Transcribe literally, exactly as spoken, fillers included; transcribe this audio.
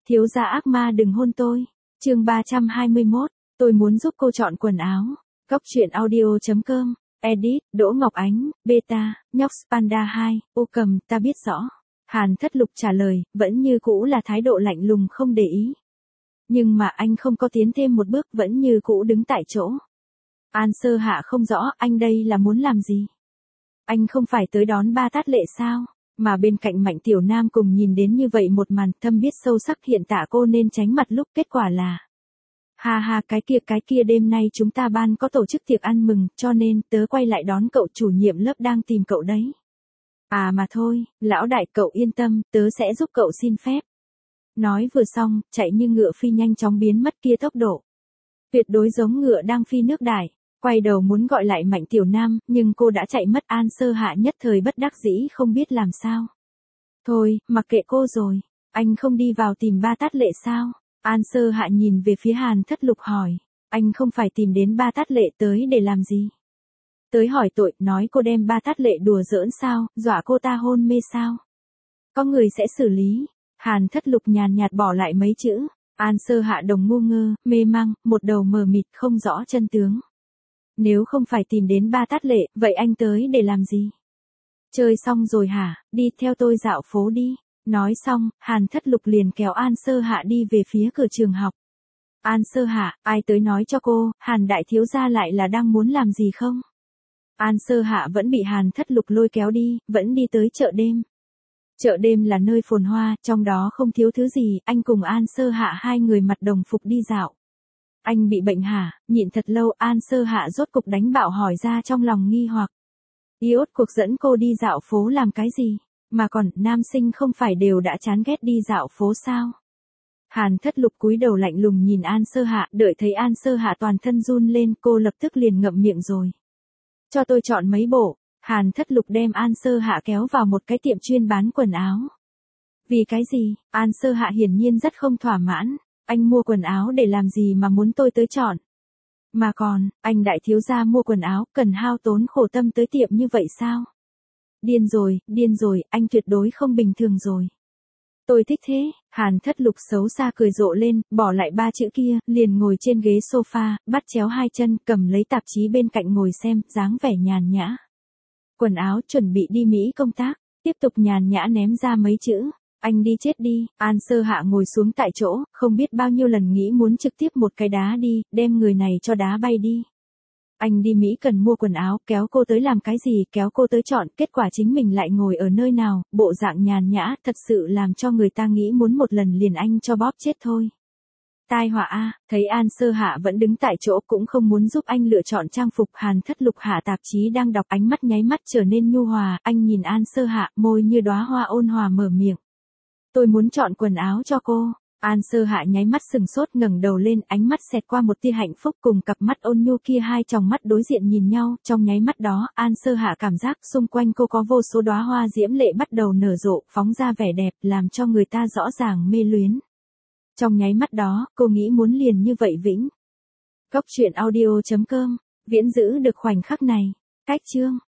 Thiếu gia ác ma đừng hôn tôi. Chương ba trăm hai mươi mốt, tôi muốn giúp cô chọn quần áo. Góc truyện audio chấm com, edit, Đỗ Ngọc Ánh, beta, nhóc Panda hai, ô cầm, ta biết rõ. Hàn Thất Lục trả lời, vẫn như cũ là thái độ lạnh lùng không để ý. Nhưng mà anh không có tiến thêm một bước, vẫn như cũ đứng tại chỗ. An Sơ Hạ không rõ anh đây là muốn làm gì. Anh không phải tới đón ba tát lệ sao? Mà bên cạnh Mạnh Tiểu Nam cùng nhìn đến như vậy một màn, thâm biết sâu sắc hiện tại cô nên tránh mặt lúc kết quả là. Ha ha, cái kia cái kia đêm nay chúng ta ban có tổ chức tiệc ăn mừng, cho nên tớ quay lại đón cậu, chủ nhiệm lớp đang tìm cậu đấy. À mà thôi, lão đại cậu yên tâm, tớ sẽ giúp cậu xin phép. Nói vừa xong, chạy như ngựa phi nhanh chóng biến mất kia tốc độ. Tuyệt đối giống ngựa đang phi nước đại. Quay đầu muốn gọi lại Mạnh Tiểu Nam, nhưng cô đã chạy mất. An Sơ Hạ nhất thời bất đắc dĩ không biết làm sao. Thôi, mặc kệ cô rồi, anh không đi vào tìm ba tát lệ sao? An Sơ Hạ nhìn về phía Hàn Thất Lục hỏi, anh không phải tìm đến ba tát lệ tới để làm gì? Tới hỏi tội, nói cô đem ba tát lệ đùa giỡn sao, dọa cô ta hôn mê sao? Có người sẽ xử lý. Hàn Thất Lục nhàn nhạt bỏ lại mấy chữ. An Sơ Hạ đồng ngu ngơ, mê mang, một đầu mờ mịt không rõ chân tướng. Nếu không phải tìm đến ba tát lệ, vậy anh tới để làm gì? Chơi xong rồi hả, đi theo tôi dạo phố đi. Nói xong, Hàn Thất Lục liền kéo An Sơ Hạ đi về phía cửa trường học. An Sơ Hạ, ai tới nói cho cô, Hàn đại thiếu gia lại là đang muốn làm gì không? An Sơ Hạ vẫn bị Hàn Thất Lục lôi kéo đi, vẫn đi tới chợ đêm. Chợ đêm là nơi phồn hoa, trong đó không thiếu thứ gì, anh cùng An Sơ Hạ hai người mặc đồng phục đi dạo. Anh bị bệnh hả? Nhịn thật lâu, An Sơ Hạ rốt cục đánh bạo hỏi ra trong lòng nghi hoặc. Iốt cuộc dẫn cô đi dạo phố làm cái gì? Mà còn, nam sinh không phải đều đã chán ghét đi dạo phố sao? Hàn Thất Lục cúi đầu lạnh lùng nhìn An Sơ Hạ, đợi thấy An Sơ Hạ toàn thân run lên, cô lập tức liền ngậm miệng rồi. Cho tôi chọn mấy bộ. Hàn Thất Lục đem An Sơ Hạ kéo vào một cái tiệm chuyên bán quần áo. Vì cái gì? An Sơ Hạ hiển nhiên rất không thỏa mãn. Anh mua quần áo để làm gì mà muốn tôi tới chọn? Mà còn, anh đại thiếu gia mua quần áo, cần hao tốn khổ tâm tới tiệm như vậy sao? Điên rồi, điên rồi, anh tuyệt đối không bình thường rồi. Tôi thích thế. Hàn Thất Lục xấu xa cười rộ lên, bỏ lại ba chữ kia, liền ngồi trên ghế sofa, bắt chéo hai chân, cầm lấy tạp chí bên cạnh ngồi xem, dáng vẻ nhàn nhã. Quần áo chuẩn bị đi Mỹ công tác, tiếp tục nhàn nhã ném ra mấy chữ. Anh đi chết đi. An Sơ Hạ ngồi xuống tại chỗ, không biết bao nhiêu lần nghĩ muốn trực tiếp một cái đá đi, đem người này cho đá bay đi. Anh đi Mỹ cần mua quần áo, kéo cô tới làm cái gì, kéo cô tới chọn, kết quả chính mình lại ngồi ở nơi nào, bộ dạng nhàn nhã, thật sự làm cho người ta nghĩ muốn một lần liền anh cho bóp chết thôi. Tai họa a, thấy An Sơ Hạ vẫn đứng tại chỗ cũng không muốn giúp anh lựa chọn trang phục. Hàn Thất Lục hạ tạp chí đang đọc, ánh mắt nháy mắt trở nên nhu hòa, anh nhìn An Sơ Hạ, môi như đóa hoa ôn hòa mở miệng. Tôi muốn chọn quần áo cho cô. An Sơ Hạ nháy mắt sừng sốt, ngẩng đầu lên, ánh mắt xẹt qua một tia hạnh phúc, cùng cặp mắt ôn nhu kia hai tròng mắt đối diện nhìn nhau, trong nháy mắt đó, An Sơ Hạ cảm giác xung quanh cô có vô số đóa hoa diễm lệ bắt đầu nở rộ, phóng ra vẻ đẹp, làm cho người ta rõ ràng mê luyến. Trong nháy mắt đó, cô nghĩ muốn liền như vậy vĩnh. Góc truyện audio chấm com, viễn giữ được khoảnh khắc này. Cách chương